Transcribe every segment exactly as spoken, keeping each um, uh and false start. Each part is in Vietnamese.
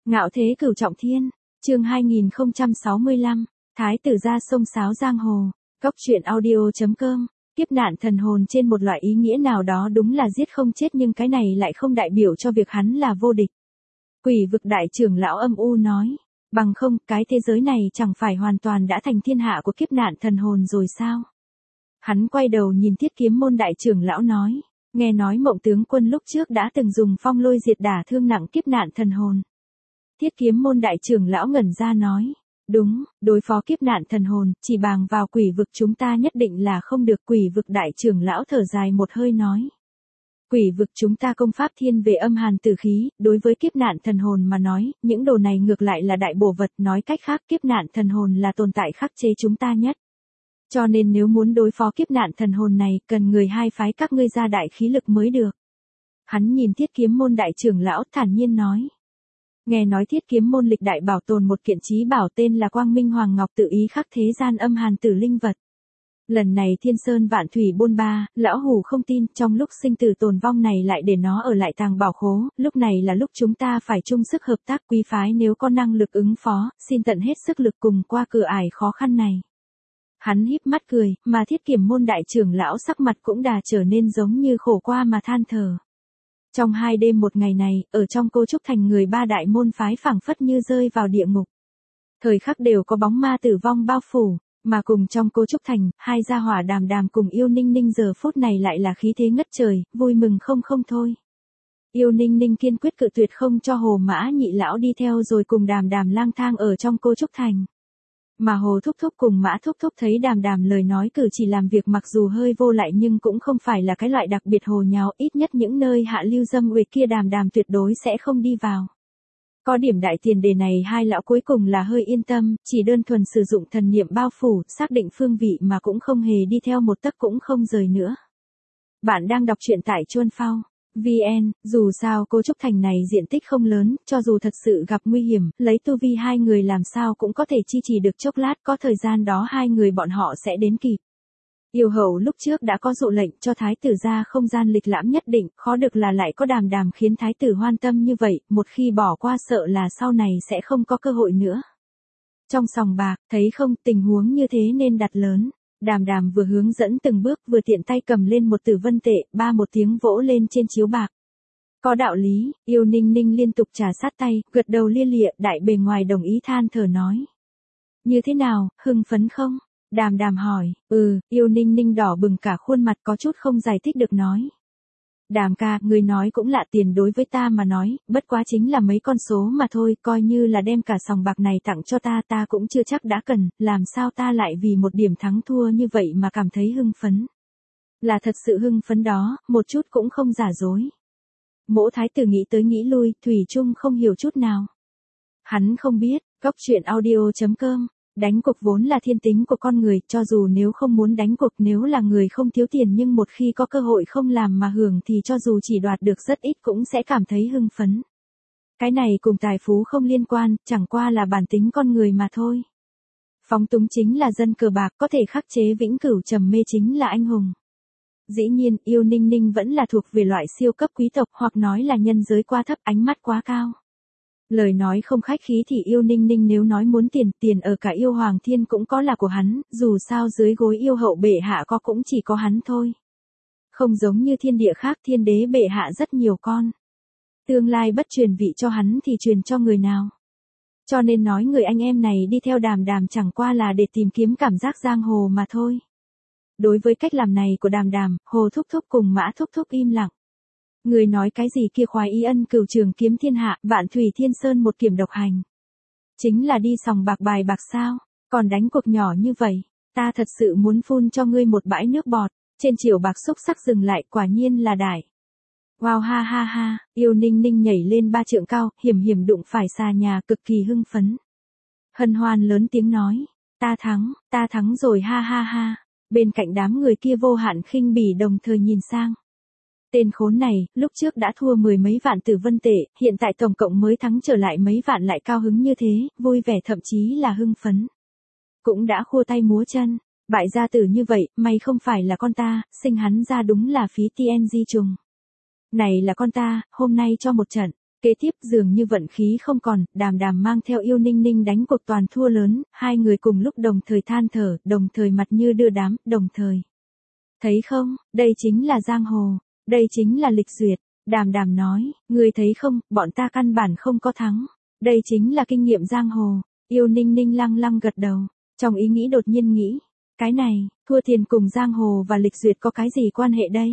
Ngạo thế cửu trọng thiên, chương hai nghìn không trăm sáu mươi lăm, Thái tử ra sông sáo giang hồ, Cốc truyện audio.com, kiếp nạn thần hồn trên một loại ý nghĩa nào đó đúng là giết không chết nhưng cái này lại không đại biểu cho việc hắn là vô địch. Quỷ vực đại trưởng lão âm u nói, bằng không cái thế giới này chẳng phải hoàn toàn đã thành thiên hạ của kiếp nạn thần hồn rồi sao? Hắn quay đầu nhìn Thiết Kiếm môn đại trưởng lão nói, nghe nói Mộng tướng quân lúc trước đã từng dùng phong lôi diệt đả thương nặng kiếp nạn thần hồn. Thiết Kiếm môn đại trưởng lão ngẩn ra nói, đúng, đối phó kiếp nạn thần hồn, chỉ bằng vào quỷ vực chúng ta nhất định là không được. Quỷ vực đại trưởng lão thở dài một hơi nói. Quỷ vực chúng ta công pháp thiên về âm hàn tử khí, đối với kiếp nạn thần hồn mà nói, những đồ này ngược lại là đại bổ vật, nói cách khác kiếp nạn thần hồn là tồn tại khắc chế chúng ta nhất. Cho nên nếu muốn đối phó kiếp nạn thần hồn này, cần người hai phái các ngươi ra đại khí lực mới được. Hắn nhìn Thiết Kiếm môn đại trưởng lão thản nhiên nói. Nghe nói Thiết Kiếm môn lịch đại bảo tồn một kiện chí bảo tên là Quang Minh Hoàng Ngọc tự ý khắc thế gian âm hàn tử linh vật. Lần này thiên sơn vạn thủy bôn ba, lão hủ không tin, trong lúc sinh tử tồn vong này lại để nó ở lại tàng bảo khố, lúc này là lúc chúng ta phải chung sức hợp tác. Quý phái nếu có năng lực ứng phó, xin tận hết sức lực cùng qua cửa ải khó khăn này. Hắn híp mắt cười, mà Thiết Kiếm môn đại trưởng lão sắc mặt cũng đà trở nên giống như khổ qua mà than thở. Trong hai đêm một ngày này, ở trong Cô Trúc Thành người ba đại môn phái phảng phất như rơi vào địa ngục. Thời khắc đều có bóng ma tử vong bao phủ, mà cùng trong Cô Trúc Thành, hai gia hỏa Đàm Đàm cùng Yêu Ninh Ninh giờ phút này lại là khí thế ngất trời, vui mừng không không thôi. Yêu Ninh Ninh kiên quyết cự tuyệt không cho Hồ Mã nhị lão đi theo rồi cùng Đàm Đàm lang thang ở trong Cô Trúc Thành. Mà Hồ Thúc Thúc cùng Mã Thúc Thúc thấy Đàm Đàm lời nói cử chỉ làm việc mặc dù hơi vô lại nhưng cũng không phải là cái loại đặc biệt hồ nháo, ít nhất những nơi hạ lưu dâm uy kia Đàm Đàm tuyệt đối sẽ không đi vào. Có điểm đại tiền đề này hai lão cuối cùng là hơi yên tâm, chỉ đơn thuần sử dụng thần niệm bao phủ, xác định phương vị mà cũng không hề đi theo một tấc cũng không rời nữa. Bạn đang đọc truyện tại Chuan Phao vê en, dù sao Cô Trúc Thành này diện tích không lớn, cho dù thật sự gặp nguy hiểm, lấy tu vi hai người làm sao cũng có thể chi trì được chốc lát, có thời gian đó hai người bọn họ sẽ đến kịp. Yêu hậu lúc trước đã có dụ lệnh cho thái tử ra không gian lịch lãm nhất định, khó được là lại có Đàm Đàm khiến thái tử hoan tâm như vậy, một khi bỏ qua sợ là sau này sẽ không có cơ hội nữa. Trong sòng bạc, thấy không, tình huống như thế nên đặt lớn. Đàm Đàm vừa hướng dẫn từng bước vừa tiện tay cầm lên một tử vân tệ, ba một tiếng vỗ lên trên chiếu bạc. Có đạo lý, Yêu Ninh Ninh liên tục trà sát tay, gật đầu lia lịa, đại bề ngoài đồng ý than thở nói. Như thế nào, hưng phấn không? Đàm Đàm hỏi, ừ, Yêu Ninh Ninh đỏ bừng cả khuôn mặt có chút không giải thích được nói. Đàm ca, người nói cũng lạ, tiền đối với ta mà nói, bất quá chính là mấy con số mà thôi, coi như là đem cả sòng bạc này tặng cho ta ta cũng chưa chắc đã cần, làm sao ta lại vì một điểm thắng thua như vậy mà cảm thấy hưng phấn. Là thật sự hưng phấn đó, một chút cũng không giả dối. Mỗ thái tử nghĩ tới nghĩ lui, thủy chung không hiểu chút nào. Hắn không biết, Cốc truyện audio.com. Đánh cuộc vốn là thiên tính của con người, cho dù nếu không muốn đánh cuộc, nếu là người không thiếu tiền nhưng một khi có cơ hội không làm mà hưởng thì cho dù chỉ đoạt được rất ít cũng sẽ cảm thấy hưng phấn. Cái này cùng tài phú không liên quan, chẳng qua là bản tính con người mà thôi. Phóng túng chính là dân cờ bạc, có thể khắc chế vĩnh cửu trầm mê chính là anh hùng. Dĩ nhiên, Yêu Ninh Ninh vẫn là thuộc về loại siêu cấp quý tộc, hoặc nói là nhân giới quá thấp, ánh mắt quá cao. Lời nói không khách khí thì Yêu Ninh Ninh nếu nói muốn tiền, tiền ở cả Yêu Hoàng Thiên cũng có là của hắn, dù sao dưới gối yêu hậu bệ hạ có cũng chỉ có hắn thôi. Không giống như thiên địa khác, thiên đế bệ hạ rất nhiều con. Tương lai bất truyền vị cho hắn thì truyền cho người nào. Cho nên nói người anh em này đi theo Đàm Đàm chẳng qua là để tìm kiếm cảm giác giang hồ mà thôi. Đối với cách làm này của Đàm Đàm, Hồ Thúc Thúc cùng Mã Thúc Thúc im lặng. Người nói cái gì kia khoái y ân cửu trường kiếm thiên hạ, vạn thủy thiên sơn một kiểm độc hành. Chính là đi sòng bạc bài bạc sao, còn đánh cuộc nhỏ như vậy, ta thật sự muốn phun cho ngươi một bãi nước bọt, trên chiều bạc xúc sắc dừng lại quả nhiên là đại. Wow ha ha ha, Yêu Ninh Ninh nhảy lên ba trượng cao, hiểm hiểm đụng phải xà nhà cực kỳ hưng phấn. Hân hoan lớn tiếng nói, ta thắng, ta thắng rồi ha ha ha, bên cạnh đám người kia vô hạn khinh bỉ đồng thời nhìn sang. Tên khốn này, lúc trước đã thua mười mấy vạn tử vân tệ, hiện tại tổng cộng mới thắng trở lại mấy vạn lại cao hứng như thế, vui vẻ thậm chí là hưng phấn. Cũng đã khua tay múa chân, bại gia tử như vậy, may không phải là con ta, sinh hắn ra đúng là phí tê en giê trùng. Này là con ta, hôm nay cho một trận, Kế tiếp dường như vận khí không còn, Đàm Đàm mang theo Yêu Ninh Ninh đánh cuộc toàn thua lớn, hai người cùng lúc đồng thời than thở, đồng thời mặt như đưa đám, đồng thời. Thấy không, đây chính là giang hồ, đây chính là lịch duyệt, Đàm Đàm nói, ngươi thấy không, bọn ta căn bản không có thắng, đây chính là kinh nghiệm giang hồ. Yêu Ninh Ninh lăng lăng gật đầu, trong ý nghĩ đột nhiên nghĩ, cái này, thua tiền cùng giang hồ và lịch duyệt có cái gì quan hệ đây?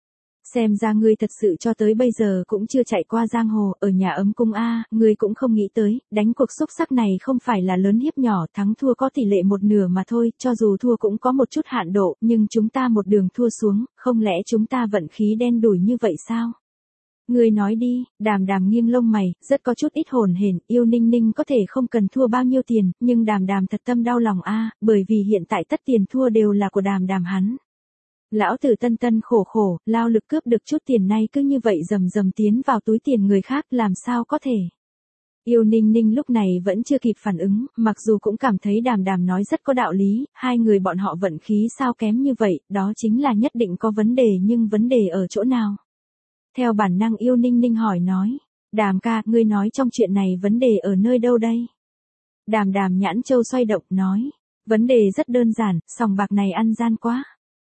Xem ra ngươi thật sự cho tới bây giờ cũng chưa chạy qua giang hồ, ở nhà ấm cung a, ngươi cũng không nghĩ tới, đánh cuộc xúc sắc này không phải là lớn hiếp nhỏ, thắng thua có tỷ lệ một nửa mà thôi, cho dù thua cũng có một chút hạn độ, nhưng chúng ta một đường thua xuống, không lẽ chúng ta vận khí đen đủi như vậy sao? Ngươi nói đi, Đàm Đàm nghiêng lông mày, rất có chút ít hồn hển, Yêu Ninh Ninh có thể không cần thua bao nhiêu tiền, nhưng Đàm Đàm thật tâm đau lòng a, bởi vì hiện tại tất tiền thua đều là của Đàm Đàm hắn. Lão tử tân tân khổ khổ, lao lực cướp được chút tiền này cứ như vậy rầm rầm tiến vào túi tiền người khác, làm sao có thể. Yêu Ninh Ninh lúc này vẫn chưa kịp phản ứng, mặc dù cũng cảm thấy Đàm Đàm nói rất có đạo lý, hai người bọn họ vận khí sao kém như vậy, đó chính là nhất định có vấn đề, nhưng vấn đề ở chỗ nào? Theo bản năng Yêu Ninh Ninh hỏi nói, Đàm ca, ngươi nói trong chuyện này vấn đề ở nơi đâu đây? Đàm Đàm nhãn châu xoay động, nói, vấn đề rất đơn giản, sòng bạc này ăn gian quá.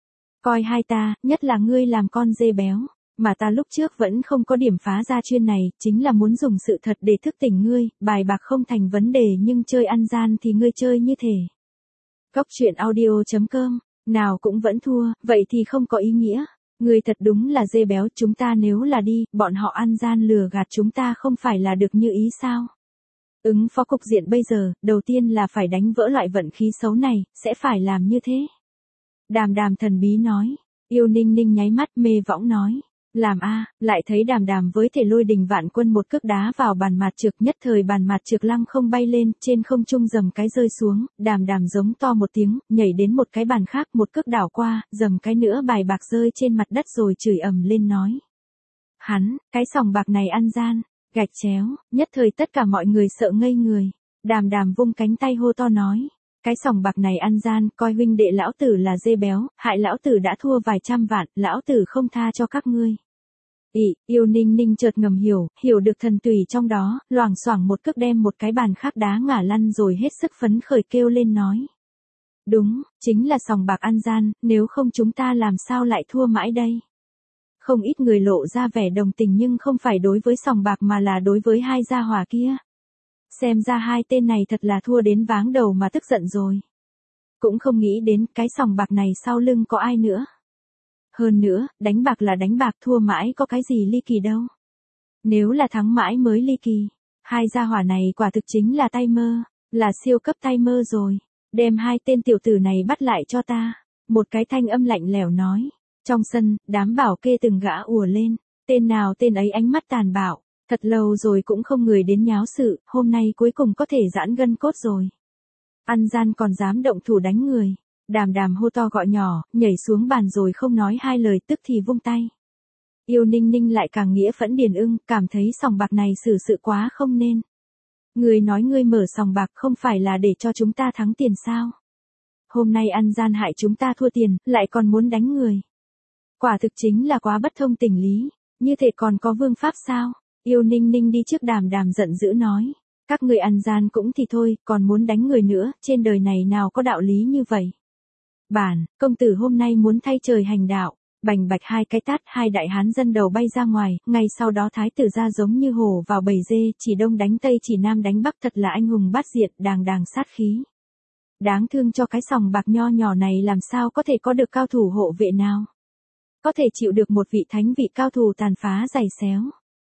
Coi hai ta, nhất là ngươi làm con dê béo, mà ta lúc trước vẫn không có điểm phá ra chuyên này, chính là muốn dùng sự thật để thức tỉnh ngươi, bài bạc không thành vấn đề nhưng chơi ăn gian thì ngươi chơi như thể. Góc truyện audio chấm com, nào cũng vẫn thua, vậy thì không có ý nghĩa. Ngươi thật đúng là dê béo, chúng ta nếu là đi, bọn họ ăn gian lừa gạt chúng ta không phải là được như ý sao? Ứng phó cục diện bây giờ, đầu tiên là phải đánh vỡ loại vận khí xấu này, sẽ phải làm như thế. Đàm Đàm thần bí nói, Yêu Ninh Ninh nháy mắt mê võng nói, làm a, lại thấy Đàm Đàm với thể lôi đình vạn quân một cước đá vào bàn mạt trược, nhất thời bàn mạt trược lăng không bay lên, trên không trung dầm cái rơi xuống, Đàm Đàm giống to một tiếng, nhảy đến một cái bàn khác, một cước đảo qua, dầm cái nữa bài bạc rơi trên mặt đất rồi chửi ầm lên nói. Hắn, cái sòng bạc này ăn gian, gạch chéo, nhất thời tất cả mọi người sợ ngây người. Đàm Đàm vung cánh tay hô to nói. Cái sòng bạc này ăn gian, coi huynh đệ lão tử là dê béo, hại lão tử đã thua vài trăm vạn, lão tử không tha cho các ngươi. Ị, Yêu Ninh Ninh chợt ngầm hiểu, hiểu được thần tùy trong đó, loảng xoảng một cước đem một cái bàn khác đá ngả lăn rồi hết sức phấn khởi kêu lên nói. Đúng, chính là sòng bạc ăn gian, nếu không chúng ta làm sao lại thua mãi đây. Không ít người lộ ra vẻ đồng tình nhưng không phải đối với sòng bạc mà là đối với hai gia hỏa kia. Xem ra hai tên này thật là thua đến váng đầu mà tức giận rồi. Cũng không nghĩ đến cái sòng bạc này sau lưng có ai nữa. Hơn nữa, đánh bạc là đánh bạc, thua mãi có cái gì ly kỳ đâu. Nếu là thắng mãi mới ly kỳ. Hai gia hỏa này quả thực chính là tay mơ, là siêu cấp tay mơ rồi. Đem hai tên tiểu tử này bắt lại cho ta. Một cái thanh âm lạnh lẽo nói. Trong sân, đám bảo kê từng gã ùa lên. Tên nào tên ấy ánh mắt tàn bạo. Thật lâu rồi cũng không người đến nháo sự, hôm nay cuối cùng có thể giãn gân cốt rồi. Ăn gian còn dám động thủ đánh người. Đàm Đàm hô to gọi nhỏ, nhảy xuống bàn rồi không nói hai lời tức thì vung tay. Yêu Ninh Ninh lại càng nghĩa phẫn điền ưng, cảm thấy sòng bạc này xử sự quá không nên. Người nói ngươi mở sòng bạc không phải là để cho chúng ta thắng tiền sao? Hôm nay ăn gian hại chúng ta thua tiền, lại còn muốn đánh người. Quả thực chính là quá bất thông tình lý, như thế còn có vương pháp sao? Yêu Ninh Ninh đi trước Đàm Đàm giận dữ nói. Các người ăn gian cũng thì thôi, còn muốn đánh người nữa, trên đời này nào có đạo lý như vậy. Bản, công tử hôm nay muốn thay trời hành đạo, bành bạch hai cái tát, hai đại hán dân đầu bay ra ngoài, ngay sau đó thái tử ra giống như hổ vào bầy dê, chỉ đông đánh tây chỉ nam đánh bắc, thật là anh hùng bát diện, đàng đàng sát khí. Đáng thương cho cái sòng bạc nho nhỏ này làm sao có thể có được cao thủ hộ vệ nào. Có thể chịu được một vị thánh vị cao thủ tàn phá giày xéo.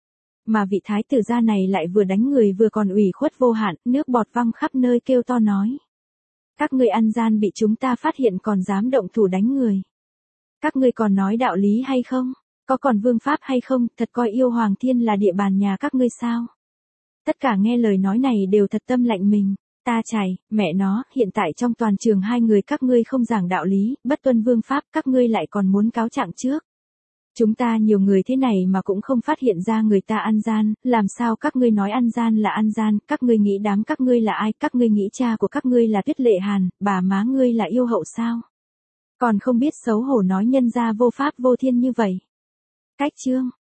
Mà vị thái tử gia này lại vừa đánh người vừa còn ủy khuất vô hạn, nước bọt văng khắp nơi kêu to nói. Các ngươi ăn gian bị chúng ta phát hiện còn dám động thủ đánh người. Các ngươi còn nói đạo lý hay không? Có còn vương pháp hay không? Thật coi yêu Hoàng Thiên là địa bàn nhà các ngươi sao? Tất cả nghe lời nói này đều thật tâm lạnh mình. Ta chảy, mẹ nó, hiện tại trong toàn trường hai người các ngươi không giảng đạo lý, bất tuân vương pháp, các ngươi lại còn muốn cáo trạng trước. Chúng ta nhiều người thế này mà cũng không phát hiện ra người ta ăn gian, làm sao các ngươi nói ăn gian là ăn gian, các ngươi nghĩ đám các ngươi là ai, các ngươi nghĩ cha của các ngươi là Tuyết Lệ Hàn, bà má ngươi là yêu hậu sao? Còn không biết xấu hổ nói nhân gia vô pháp vô thiên như vậy. Cách chương